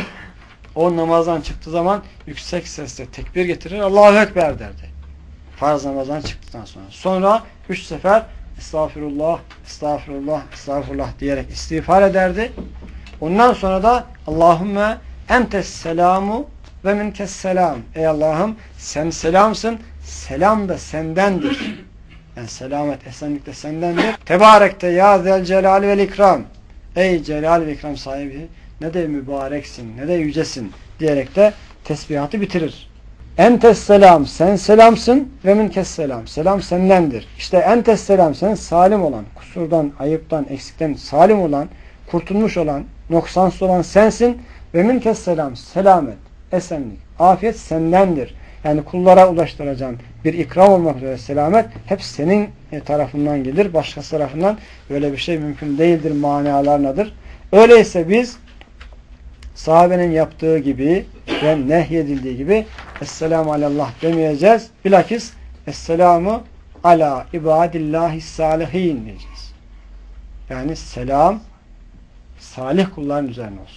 o namazdan çıktığı zaman yüksek sesle tekbir getirir, Allahu Ekber derdi. Farz namazdan çıktıktan sonra. Sonra 3 sefer Estağfirullah, Estağfirullah, Estağfirullah diyerek istiğfar ederdi. Ondan sonra da Allahümme entes selamu ve minkes selam. Ey Allah'ım sen selamsın, selam da sendendir. Yani selamet, esenlik de sendendir. Tebarekte ya zel celali vel ikram. Ey celal ve ikram sahibi, ne de mübareksin, ne de yücesin diyerek de tesbihatı bitirir. Entes selam, sen selamsın ve minkes selam. Selam sendendir. İşte entes selam, sen salim olan, kusurdan, ayıptan, eksikten salim olan, kurtulmuş olan, noksansız olan sensin ve minkes selam, selamet, esenlik, afiyet sendendir. Yani kullara ulaştıracağın bir ikram olmak üzere selamet hep senin tarafından gelir. Başkası tarafından böyle bir şey mümkün değildir manalarınadır. Öyleyse biz sahabenin yaptığı gibi ve nehyedildiği gibi Esselamu alallah demeyeceğiz. Bilakis Esselamu ala ibadillahi salihin diyeceğiz. Yani selam salih kulların üzerine olsun.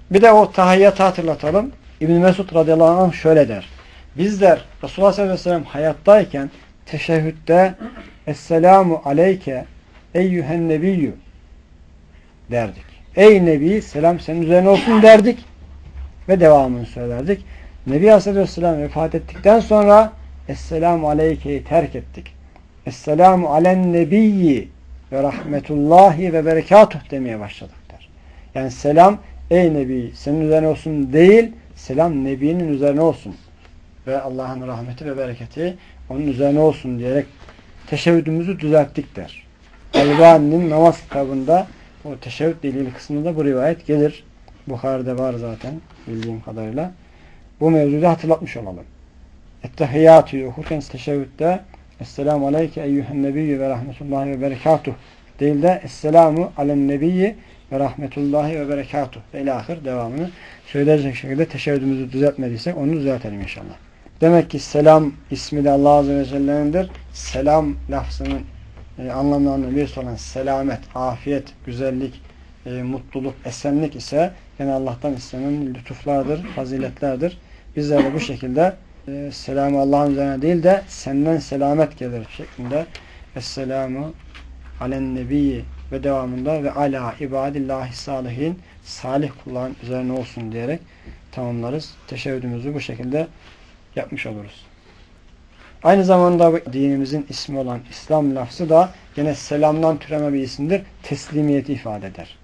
Bir de o tahiyyatı hatırlatalım. İbn-i Mesud radıyallahu anh şöyle der. Bizler Resulullah sallallahu aleyhi ve sellem hayattayken teşehhütte Esselamu aleyke eyyühen nebiyyü derdik. Ey Nebi, selam senin üzerine olsun derdik. Ve devamını söylerdik. Nebi Aleyhisselam vefat ettikten sonra Esselamu aleyke'yi terk ettik. Esselamu alen nebiyyi ve rahmetullahi ve berekatuh demeye başladık der. Yani selam ey Nebi senin üzerine olsun değil, selam Nebi'nin üzerine olsun. Ve Allah'ın rahmeti ve bereketi onun üzerine olsun diyerek teşehhüdümüzü düzelttik der. Albani'nin namaz kitabında o teşehhüd delili kısmında bu rivayet gelir. Bukhari'de var zaten bildiğim kadarıyla. Bu mevzuyu da hatırlatmış olalım. Ettehiyyatü'yü okurken teşehhütte Esselamu aleyke eyyühen nebiyyü ve rahmetullahi ve berekatuh değil de Esselamu alen nebiyyi ve rahmetullahi ve berekatuh ve ilahir devamını söyleyecek şekilde teşehhüdümüzü düzeltmediysek onu düzeltelim inşallah. Demek ki selam ismi de Allah Azze ve Celle'nindir. Selam lafzının anlamlarından birisi olan selamet, afiyet, güzellik, mutluluk, esenlik ise yine Allah'tan istenen lütuflardır, faziletlerdir. Bizler de bu şekilde selamı Allah'ın üzerine değil de senden selamet gelir şeklinde Esselamu alen nebiyyi ve devamında ve ala ibadillahi salihin salih kulların üzerine olsun diyerek tamamlarız. Teşehhüdümüzü bu şekilde yapmış oluruz. Aynı zamanda dinimizin ismi olan İslam lafzı da yine selamdan türeme bir isimdir. Teslimiyeti ifade eder.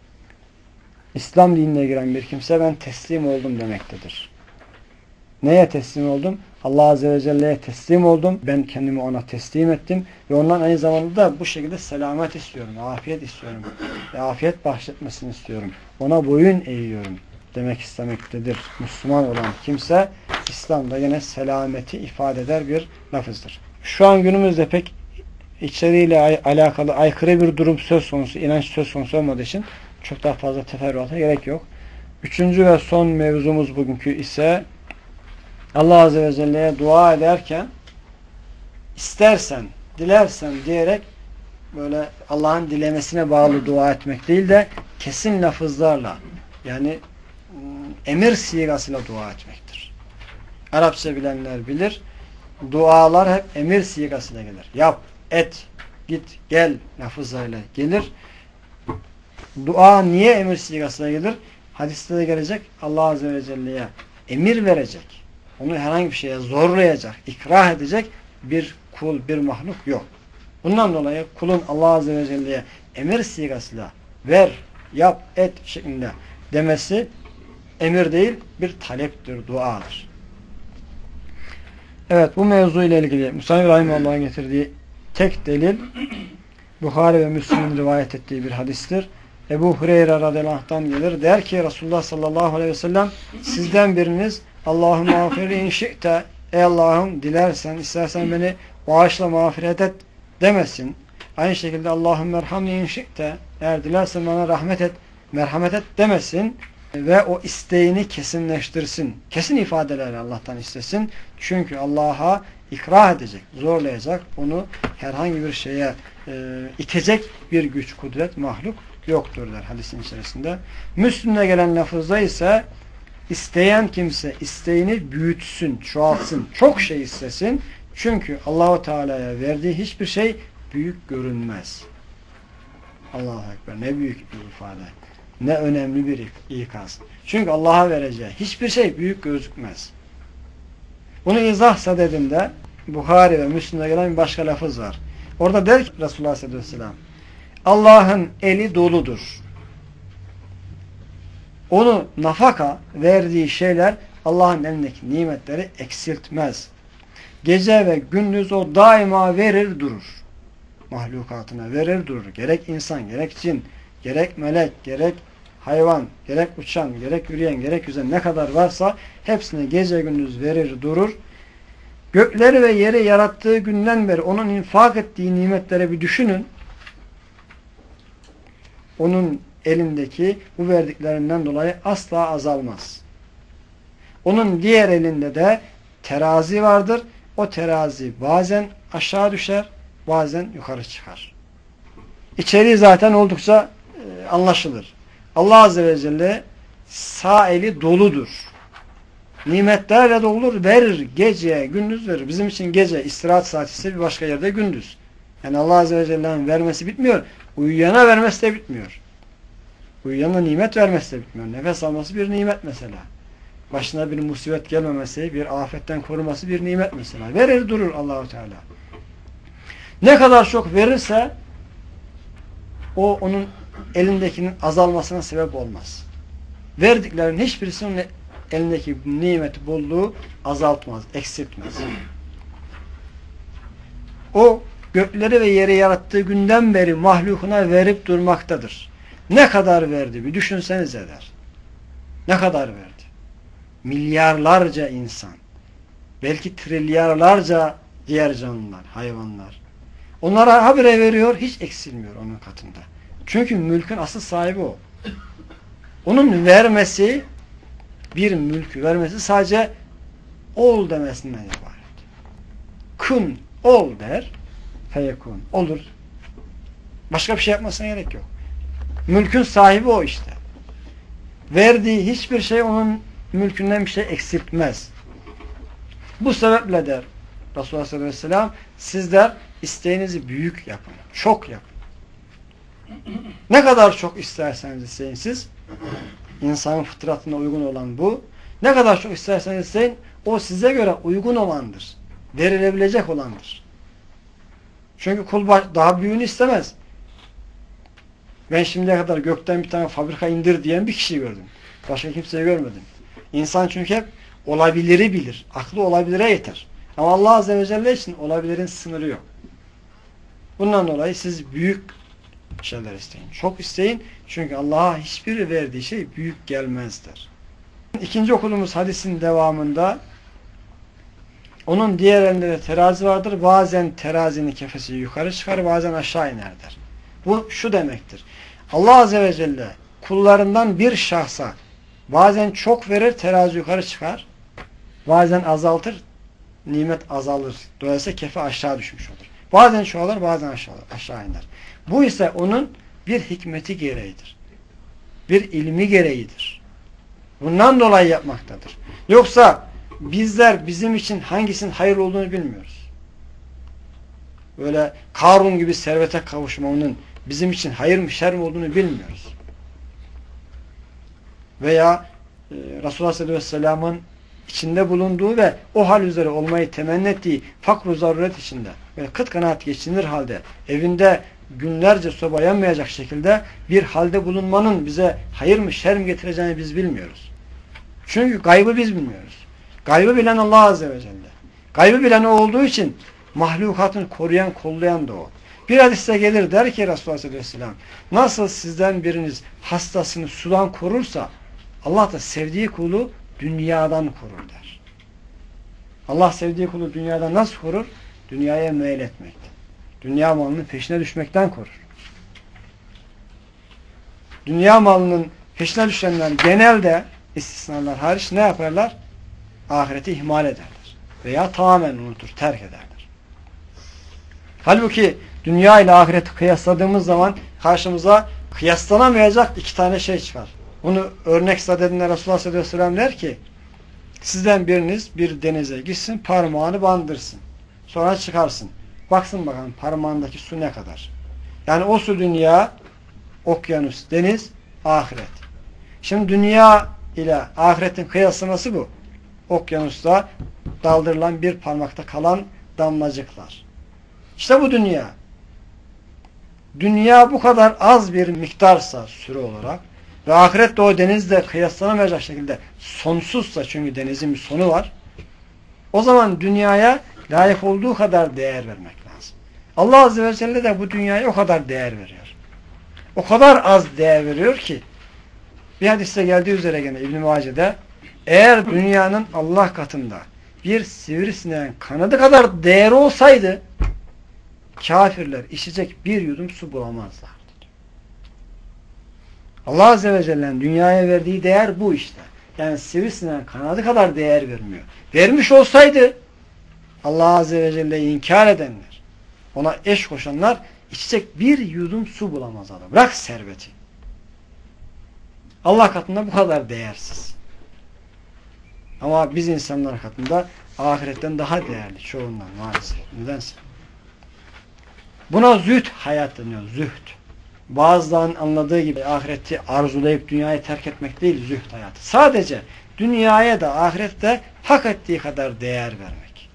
İslam dinine giren bir kimse ben teslim oldum demektedir. Neye teslim oldum? Allah Azze ve Celle'ye teslim oldum. Ben kendimi ona teslim ettim. Ve ondan aynı zamanda da bu şekilde selamet istiyorum. Afiyet istiyorum. Ve afiyet bahşetmesini istiyorum. Ona boyun eğiyorum demek istemektedir. Müslüman olan kimse İslam'da yine selameti ifade eder bir lafızdır. Şu an günümüzde pek içeriğiyle alakalı aykırı bir durum söz konusu, inanç söz konusu olmadığı için çok daha fazla teferruata gerek yok. Üçüncü ve son mevzumuz bugünkü ise Allah Azze ve Celle'ye dua ederken istersen, dilersen diyerek böyle Allah'ın dilemesine bağlı dua etmek değil de kesin lafızlarla yani emir sigasıyla dua etmektir. Arapça bilenler bilir. Dualar hep emir sigasıyla gelir. Yap, et, git, gel lafızlarıyla gelir. Dua niye emir sigasıyla gelir? Hadiste de gelecek. Allah Azze ve Celle'ye emir verecek. Onu herhangi bir şeye zorlayacak, ikrah edecek bir kul, bir mahluk yok. Bundan dolayı kulun Allah Azze ve Celle'ye emir sigasıyla ver, yap, et şeklinde demesi emir değil, bir taleptir, duadır. Evet, bu mevzu ile ilgili Musa İbrahim Allah'ın getirdiği tek delil Bukhari ve Müslim'in rivayet ettiği bir hadistir. Ebu Hureyre radıyallahu anh'tan gelir. Der ki Resulullah sallallahu aleyhi ve sellem sizden biriniz Allahümme mağfirli inşi'te ey Allah'ım dilersen, istersen beni bağışla, mağfiret et demesin. Aynı şekilde Allahümme erhamni inşi'te eğer dilersen bana rahmet et, merhamet et demesin. Ve o isteğini kesinleştirsin. Kesin ifadelerle Allah'tan istesin. Çünkü Allah'a ikrah edecek, zorlayacak, onu herhangi bir şeye itecek bir güç, kudret, mahluk yoktur der hadisin içerisinde. Müslüm'de gelen lafızda ise isteyen kimse isteğini büyütsün, çoğaltsın, çok şey istesin. Çünkü Allahu Teala'ya verdiği hiçbir şey büyük görünmez. Allahu Ekber, ne büyük bir ifade. Ne önemli bir ikaz. Çünkü Allah'a vereceği hiçbir şey büyük gözükmez. Bunu izah sadedinde Bukhari ve Müslim'de gelen bir başka lafız var. Orada der ki Resulullah sallallahu aleyhi ve sellem Allah'ın eli doludur. Onu nafaka verdiği şeyler Allah'ın elindeki nimetleri eksiltmez. Gece ve gündüz o daima verir durur. Mahlukatına verir durur. Gerek insan, gerek cin, gerek melek, gerek hayvan, gerek uçan, gerek yürüyen, gerek yüzen ne kadar varsa hepsine gece gündüz verir durur. Gökleri ve yeri yarattığı günden beri onun infak ettiği nimetlere bir düşünün. Onun elindeki bu verdiklerinden dolayı asla azalmaz. Onun diğer elinde de terazi vardır. O terazi bazen aşağı düşer, bazen yukarı çıkar. İçeriği zaten oldukça anlaşılır. Allah Azze ve Celle sağ eli doludur. Nimetlerle doludur, verir. Gece, gündüz verir. Bizim için gece istirahat saati ise bir başka yerde gündüz. Yani Allah Azze ve Celle'nin vermesi bitmiyor. Uyuyana vermesi de bitmiyor. Uyuyana nimet vermesi de bitmiyor. Nefes alması bir nimet mesela. Başına bir musibet gelmemesi, bir afetten koruması bir nimet mesela. Verir durur Allah-u Teala. Ne kadar çok verirse o onun elindekinin azalmasına sebep olmaz. Verdiklerinin hiçbirisinin elindeki nimeti, bolluğu azaltmaz, eksiltmez. O gökleri ve yeri yarattığı günden beri mahlukuna verip durmaktadır. Ne kadar verdi bir düşünsenize der. Ne kadar verdi? Milyarlarca insan, belki trilyarlarca diğer canlılar, hayvanlar. Onlara habire veriyor, hiç eksilmiyor onun katında. Çünkü mülkün asıl sahibi o. Onun vermesi, bir mülkü vermesi sadece ol demesinden ibaret. Kun, ol der, feyekun, olur. Başka bir şey yapmasına gerek yok. Mülkün sahibi o işte. Verdiği hiçbir şey onun mülkünden bir şey eksiltmez. Bu sebeple der Resulullah sallallahu aleyhi ve sellem, sizler isteğinizi büyük yapın, çok yapın. Ne kadar çok isterseniz isteyin siz, insanın fıtratına uygun olan bu, ne kadar çok isterseniz isteyin, o size göre uygun olandır. Verilebilecek olandır. Çünkü kul daha büyüğünü istemez. Ben şimdiye kadar gökten bir tane fabrika indir diyen bir kişi gördüm. Başka kimseyi görmedim. İnsan çünkü hep olabiliri bilir. Aklı olabilire yeter. Ama Allah Azze ve Celle için olabilirin sınırı yok. Bundan dolayı siz büyük şeyler isteyin. Çok isteyin. Çünkü Allah'a hiçbir verdiği şey büyük gelmezdir. İkinci okuduğumuz hadisin devamında onun diğer elinde de terazi vardır. Bazen terazinin kefesi yukarı çıkar, bazen aşağı inerdir. Bu şu demektir. Allah Azze ve Celle kullarından bir şahsa bazen çok verir, terazi yukarı çıkar. Bazen azaltır, nimet azalır. Dolayısıyla kefe aşağı düşmüş olur. Bazen çoğalır, bazen aşağı iner. Bu ise onun bir hikmeti gereğidir. Bir ilmi gereğidir. Bundan dolayı yapmaktadır. Yoksa bizler bizim için hangisinin hayırlı olduğunu bilmiyoruz. Böyle Karun gibi servete kavuşmanın bizim için hayır mı şer mi olduğunu bilmiyoruz. Veya Resulullah sallallahu aleyhi ve sellem'in içinde bulunduğu ve o hal üzere olmayı temenni ettiği fakr-ı zaruret içinde ve kıt kanaat geçinir halde evinde günlerce soba yanmayacak şekilde bir halde bulunmanın bize hayır mı şer mi getireceğini biz bilmiyoruz. Çünkü gaybı biz bilmiyoruz. Gaybı bilen Allah Azze ve Celle. Gaybı bilen o olduğu için mahlukatını koruyan, kollayan da o. Bir hadiste gelir der ki Resulullah sallallahu aleyhi ve sellem, nasıl sizden biriniz hastasını sudan korursa Allah da sevdiği kulu dünyadan korur der. Allah sevdiği kulu dünyadan nasıl korur? Dünyaya meyletmekten. Dünya malının peşine düşmekten korur. Dünya malının peşine düşenler genelde istisnalar hariç ne yaparlar? Ahireti ihmal ederler. Veya tamamen unutur, terk ederler. Halbuki dünya ile ahireti kıyasladığımız zaman karşımıza kıyaslanamayacak iki tane şey çıkar. Bunu örnek sadedinde Resulullah sallallahu aleyhi ve sellem der ki, sizden biriniz bir denize gitsin, parmağını bandırsın. Sonra çıkarsın. Baksın bakalım parmağındaki su ne kadar. Yani o su dünya, okyanus, deniz, ahiret. Şimdi dünya ile ahiretin kıyaslaması bu. Okyanusta daldırılan bir parmakta kalan damlacıklar. İşte bu dünya. Dünya bu kadar az bir miktarsa süre olarak ve ahirette o denizle kıyaslanamayacak şekilde sonsuzsa, çünkü denizin bir sonu var, o zaman dünyaya layık olduğu kadar değer vermek lazım. Allah Azze ve Celle de bu dünyaya o kadar değer veriyor. O kadar az değer veriyor ki bir hadiste geldiği üzere gene İbn-i Mace'de, eğer dünyanın Allah katında bir sivrisineğin kanadı kadar değeri olsaydı kafirler içecek bir yudum su bulamazlardı. Allah Azze ve Celle'nin dünyaya verdiği değer bu işte. Yani sivrisineğin kanadı kadar değer vermiyor. Vermiş olsaydı Allah Azze ve Celle'yi inkar edenler, ona eş koşanlar içecek bir yudum su bulamazlardı. Bırak serveti. Allah katında bu kadar değersiz. Ama biz insanlar katında ahiretten daha değerli çoğundan maalesef. Nedense. Buna zühd hayat deniyor. Zühd. Bazılarının anladığı gibi ahireti arzulayıp dünyayı terk etmek değil zühd hayatı. Sadece dünyaya da ahirette hak ettiği kadar değer vermek.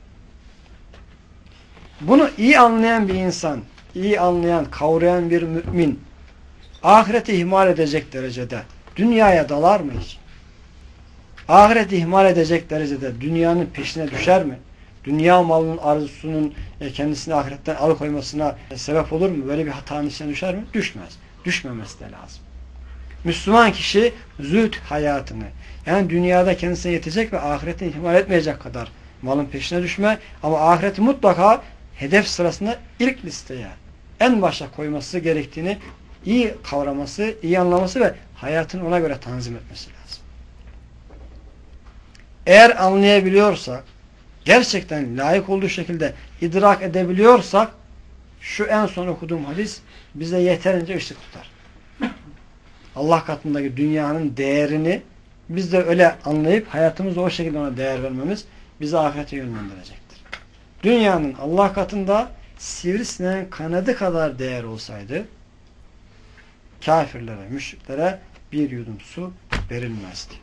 Bunu iyi anlayan bir insan, iyi anlayan, kavrayan bir mümin ahireti ihmal edecek derecede dünyaya dalar mı hiç? Ahireti ihmal edecek derecede dünyanın peşine düşer mi? Dünya malının arzusunun kendisini ahiretten alıkoymasına sebep olur mu? Böyle bir hatanın içine düşer mi? Düşmez. Düşmemesi de lazım. Müslüman kişi zühd hayatını, yani dünyada kendisine yetecek ve ahireti ihmal etmeyecek kadar malın peşine düşme, ama ahireti mutlaka hedef sırasında ilk listeye en başa koyması gerektiğini iyi kavraması, iyi anlaması ve hayatını ona göre tanzim etmesi lazım. Eğer anlayabiliyorsak, gerçekten layık olduğu şekilde idrak edebiliyorsak, şu en son okuduğum hadis bize yeterince ışık tutar. Allah katındaki dünyanın değerini biz de öyle anlayıp hayatımızda o şekilde ona değer vermemiz bizi ahirete yönlendirecektir. Dünyanın Allah katında sivrisineğin kanadı kadar değer olsaydı kafirlere, müşriklere bir yudum su verilmezdi.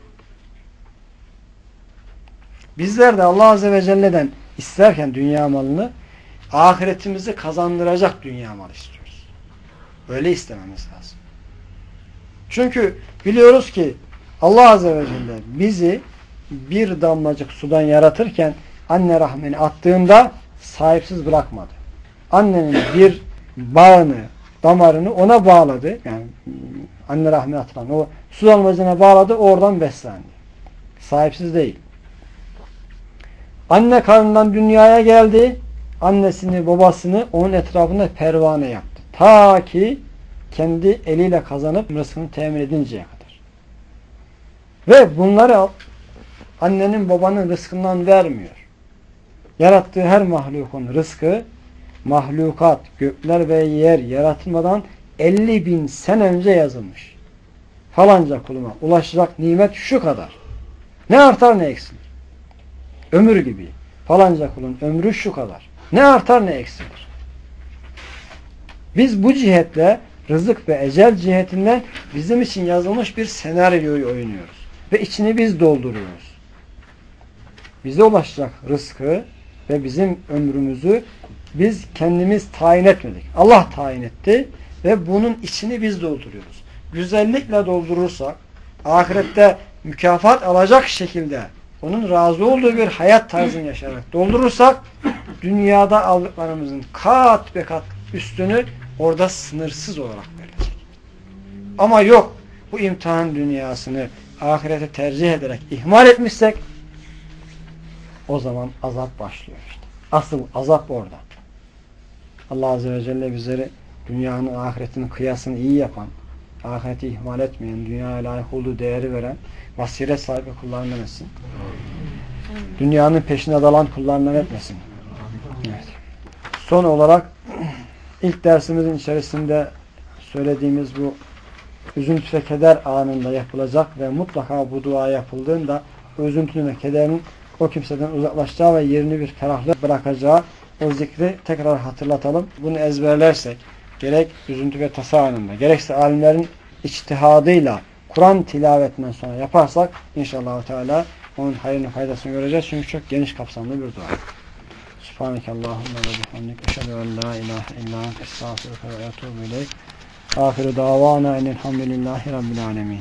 Bizler de Allah Azze ve Celle'den isterken dünya malını ahiretimizi kazandıracak dünya malı istiyoruz. Öyle istememiz lazım. Çünkü biliyoruz ki Allah Azze ve Celle bizi bir damlacık sudan yaratırken anne rahmine attığında sahipsiz bırakmadı. Annenin bir bağını, damarını ona bağladı. Yani anne rahmine atılan o su damlacığına bağladı, oradan beslendi. Sahipsiz değil. Anne karnından dünyaya geldi. Annesini, babasını onun etrafında pervane yaptı. Ta ki kendi eliyle kazanıp rızkını temin edinceye kadar. Ve bunları annenin, babanın rızkından vermiyor. Yarattığı her mahlukun rızkı, mahlukat, gökler ve yer yaratılmadan 50.000 sene önce yazılmış. Falanca kuluma ulaşacak nimet şu kadar. Ne artar ne eksilir. Ömür gibi. Falanca kulun ömrü şu kadar. Ne artar ne eksilir. Biz bu cihetle rızık ve ecel cihetinden bizim için yazılmış bir senaryoyu oynuyoruz. Ve içini biz dolduruyoruz. Bize ulaşacak rızkı ve bizim ömrümüzü biz kendimiz tayin etmedik. Allah tayin etti ve bunun içini biz dolduruyoruz. Güzellikle doldurursak, ahirette mükafat alacak şekilde onun razı olduğu bir hayat tarzını yaşayarak doldurursak, dünyada aldıklarımızın kat be kat üstünü orada sınırsız olarak verilecek. Ama yok, bu imtihan dünyasını ahirete tercih ederek ihmal etmişsek, o zaman azap başlıyor işte. Asıl azap orada. Allah Azze ve Celle bizleri dünyanın ahiretinin kıyasını iyi yapan, ahireti ihmal etmeyen, dünyaya layık olduğu değeri veren, basiret sahibi kullarından etsin. Dünyanın peşine dalan kullarından etmesin. Evet. Son olarak ilk dersimizin içerisinde söylediğimiz bu üzüntü ve keder anında yapılacak ve mutlaka bu dua yapıldığında üzüntünün ve kederin o kimseden uzaklaşacağı ve yerini bir ferahlık bırakacağı o zikri tekrar hatırlatalım. Bunu ezberlersek, gerek üzüntü ve tasa anında, gerekse alimlerin içtihadıyla Kur'an tilavetinden sonra yaparsak inşallah Teala onun hayrını, faydasını göreceğiz. Çünkü çok geniş kapsamlı bir dua. Subhanekallahumma ve bihamdik. Eşhedü en la ilahe illa ente estağfiruke ve etûbü ileyk. Ahiru davana enelhamdülillahi rabbil alemin.